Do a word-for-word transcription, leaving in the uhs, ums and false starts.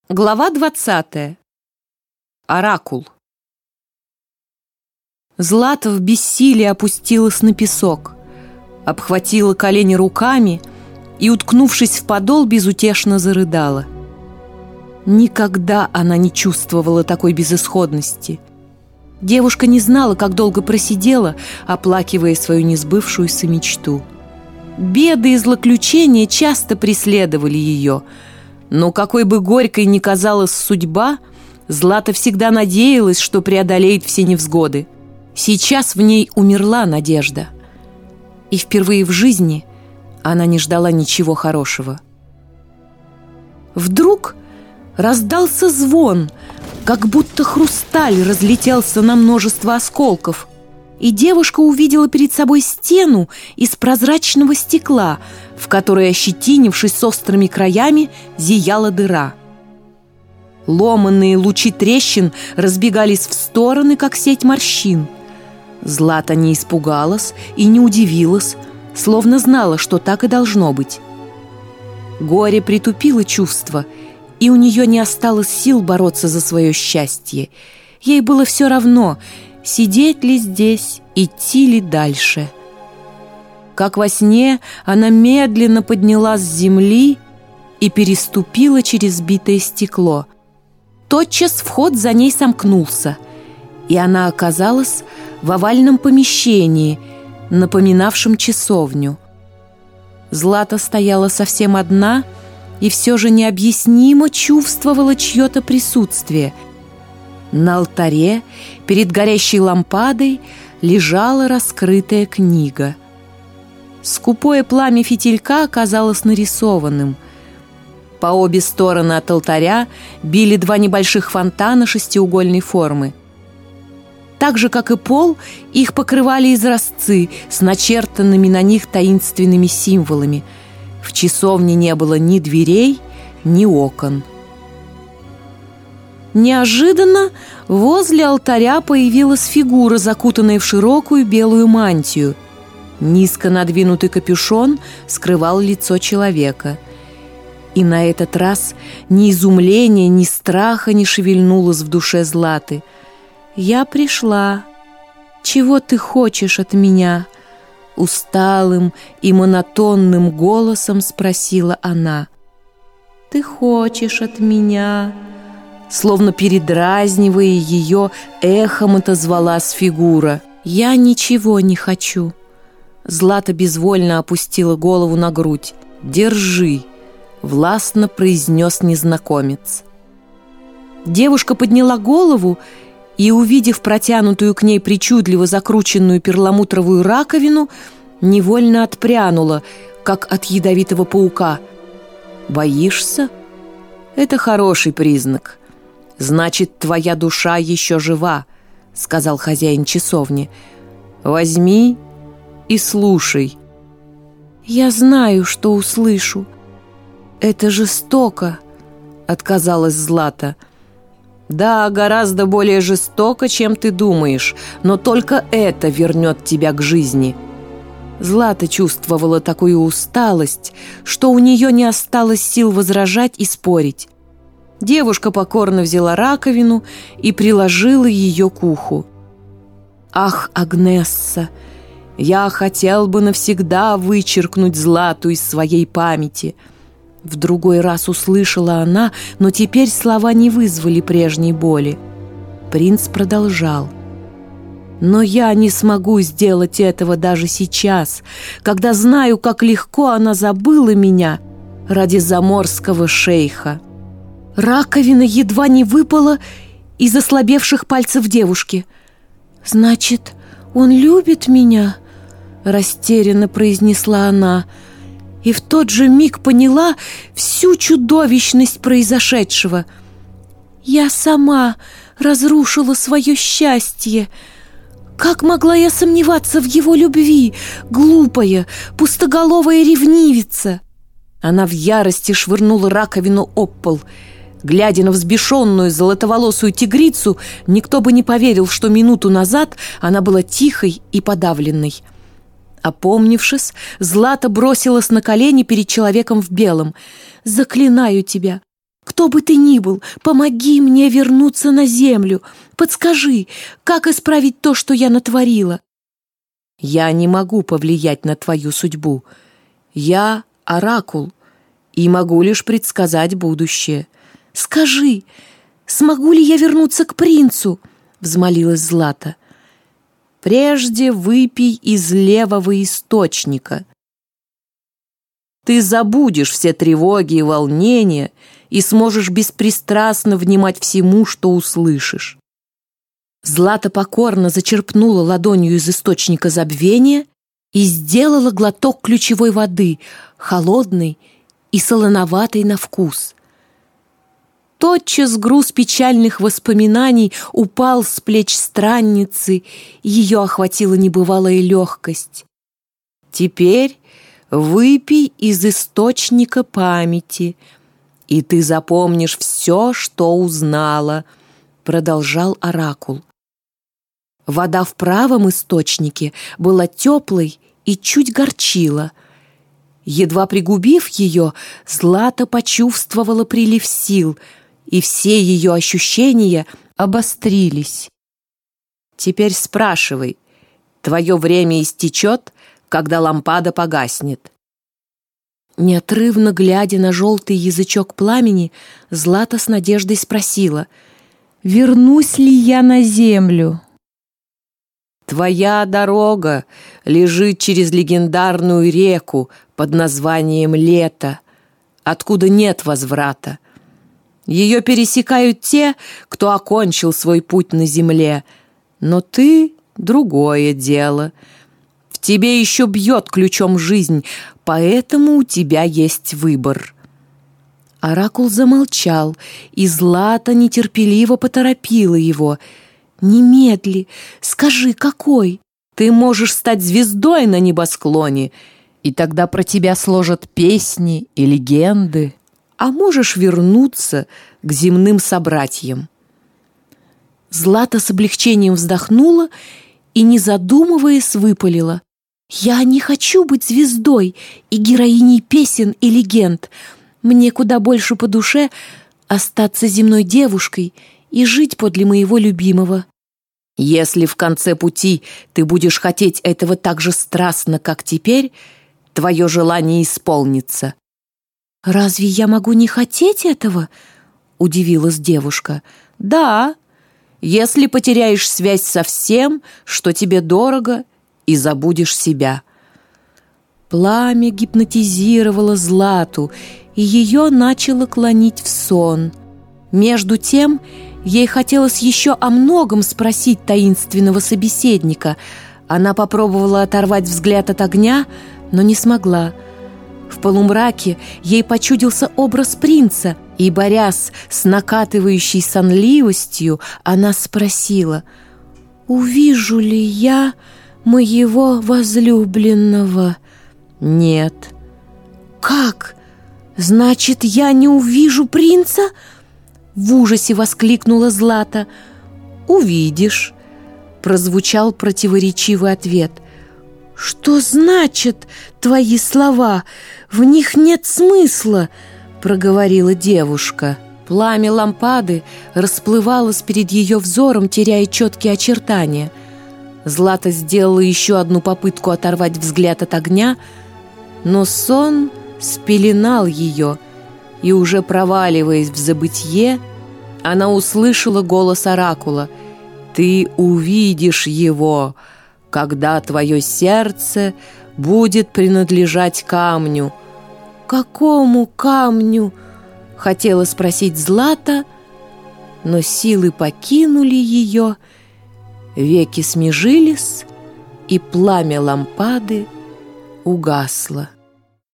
Глава двадцатая. Оракул. Злата в бессилии опустилась на песок, обхватила колени руками и, уткнувшись в подол, безутешно зарыдала. Никогда она не чувствовала такой безысходности. Девушка не знала, как долго просидела, оплакивая свою несбывшуюся мечту. Беды и злоключения часто преследовали ее, но какой бы горькой ни казалась судьба, Злата всегда надеялась, что преодолеет все невзгоды. Сейчас в ней умерла надежда. И впервые в жизни она не ждала ничего хорошего. Вдруг раздался звон, как будто хрусталь разлетелся на множество осколков, и девушка увидела перед собой стену из прозрачного стекла, в которой, ощетинившись с острыми краями, зияла дыра. Ломанные лучи трещин разбегались в стороны, как сеть морщин. Злата не испугалась и не удивилась, словно знала, что так и должно быть. Горе притупило чувства, и у нее не осталось сил бороться за свое счастье. Ей было все равно, сидеть ли здесь, идти ли дальше. Как во сне, она медленно поднялась с земли и переступила через битое стекло. Тотчас вход за ней сомкнулся, и она оказалась в овальном помещении, напоминавшем часовню. Злата стояла совсем одна и все же необъяснимо чувствовала чье-то присутствие. На алтаре перед горящей лампадой лежала раскрытая книга. Скупое пламя фитилька оказалось нарисованным. По обе стороны от алтаря били два небольших фонтана шестиугольной формы. Так же, как и пол, их покрывали изразцы с начертанными на них таинственными символами. В часовне не было ни дверей, ни окон. Неожиданно возле алтаря появилась фигура, закутанная в широкую белую мантию. Низко надвинутый капюшон скрывал лицо человека. И на этот раз ни изумления, ни страха не шевельнулось в душе Златы. «Я пришла. Чего ты хочешь от меня?» Усталым и монотонным голосом спросила она. «Ты хочешь от меня?» Словно передразнивая ее, эхом отозвалась фигура. «Я ничего не хочу». Злата безвольно опустила голову на грудь. «Держи», — властно произнес незнакомец. Девушка подняла голову и, увидев протянутую к ней причудливо закрученную перламутровую раковину, невольно отпрянула, как от ядовитого паука. «Боишься? Это хороший признак. Значит, твоя душа еще жива», — сказал хозяин часовни. «Возьми и слушай». «Я знаю, что услышу. Это жестоко», — отказалась Злата. «Да, гораздо более жестоко, чем ты думаешь, но только это вернет тебя к жизни». Злата чувствовала такую усталость, что у нее не осталось сил возражать и спорить. Девушка покорно взяла раковину и приложила ее к уху. «Ах, Агнесса, я хотел бы навсегда вычеркнуть Злату из своей памяти». В другой раз услышала она, но теперь слова не вызвали прежней боли. Принц продолжал. «Но я не смогу сделать этого даже сейчас, когда знаю, как легко она забыла меня ради заморского шейха». Раковина едва не выпала из ослабевших пальцев девушки. «Значит, он любит меня?» — растерянно произнесла она. И в тот же миг поняла всю чудовищность произошедшего. «Я сама разрушила свое счастье. Как могла я сомневаться в его любви, глупая, пустоголовая ревнивица?» Она в ярости швырнула раковину об пол. Глядя на взбешенную золотоволосую тигрицу, никто бы не поверил, что минуту назад она была тихой и подавленной. Опомнившись, Злата бросилась на колени перед человеком в белом. «Заклинаю тебя, Кто бы ты ни был, помоги мне вернуться на землю. Подскажи, как исправить то, что я натворила?» «Я не могу повлиять на твою судьбу. Я оракул и могу лишь предсказать будущее». «Скажи, смогу ли я вернуться к принцу?» — взмолилась Злата. «Прежде выпей из левого источника. Ты забудешь все тревоги и волнения и сможешь беспристрастно внимать всему, что услышишь». Злата покорно зачерпнула ладонью из источника забвения и сделала глоток ключевой воды, холодной и солоноватой на вкус. Тотчас груз печальных воспоминаний упал с плеч странницы, и ее охватила небывалая легкость. «Теперь выпей из источника памяти, и ты запомнишь все, что узнала», — продолжал оракул. Вода в правом источнике была теплой и чуть горчила. Едва пригубив ее, Злата почувствовала прилив сил, и все ее ощущения обострились. «Теперь спрашивай, твое время истечет, когда лампада погаснет». Неотрывно глядя на желтый язычок пламени, Злата с надеждой спросила: «Вернусь ли я на землю?» «Твоя дорога лежит через легендарную реку под названием Лето, откуда нет возврата. Ее пересекают те, кто окончил свой путь на земле, но ты — другое дело. В тебе еще бьет ключом жизнь, поэтому у тебя есть выбор». Оракул замолчал, и Злата нетерпеливо поторопила его: «Немедли, скажи, какой? Ты можешь стать звездой на небосклоне, и тогда про тебя сложат песни и легенды, а можешь вернуться к земным собратьям». Злата с облегчением вздохнула и, не задумываясь, выпалила: «Я не хочу быть звездой и героиней песен и легенд. Мне куда больше по душе остаться земной девушкой и жить подле моего любимого». «Если в конце пути ты будешь хотеть этого так же страстно, как теперь, твое желание исполнится». «Разве я могу не хотеть этого?» — удивилась девушка. «Да, если потеряешь связь со всем, что тебе дорого, и забудешь себя». Пламя гипнотизировало Злату, и ее начало клонить в сон. Между тем ей хотелось еще о многом спросить таинственного собеседника. Она попробовала оторвать взгляд от огня, но не смогла. В полумраке ей почудился образ принца, и, борясь с накатывающей сонливостью, она спросила: «Увижу ли я моего возлюбленного?» «Нет». «Как? Значит, я не увижу принца?» В ужасе воскликнула Злата. «Увидишь», — прозвучал противоречивый ответ. «Что значит твои слова? В них нет смысла», — проговорила девушка. Пламя лампады расплывалось перед ее взором, теряя четкие очертания. Злата сделала еще одну попытку оторвать взгляд от огня, но сон спеленал ее, и уже проваливаясь в забытье, она услышала голос оракула: «Ты увидишь его, когда твое сердце будет принадлежать камню». «Какому камню?» — хотела спросить Злата, но силы покинули ее, веки смежились, и пламя лампады угасло.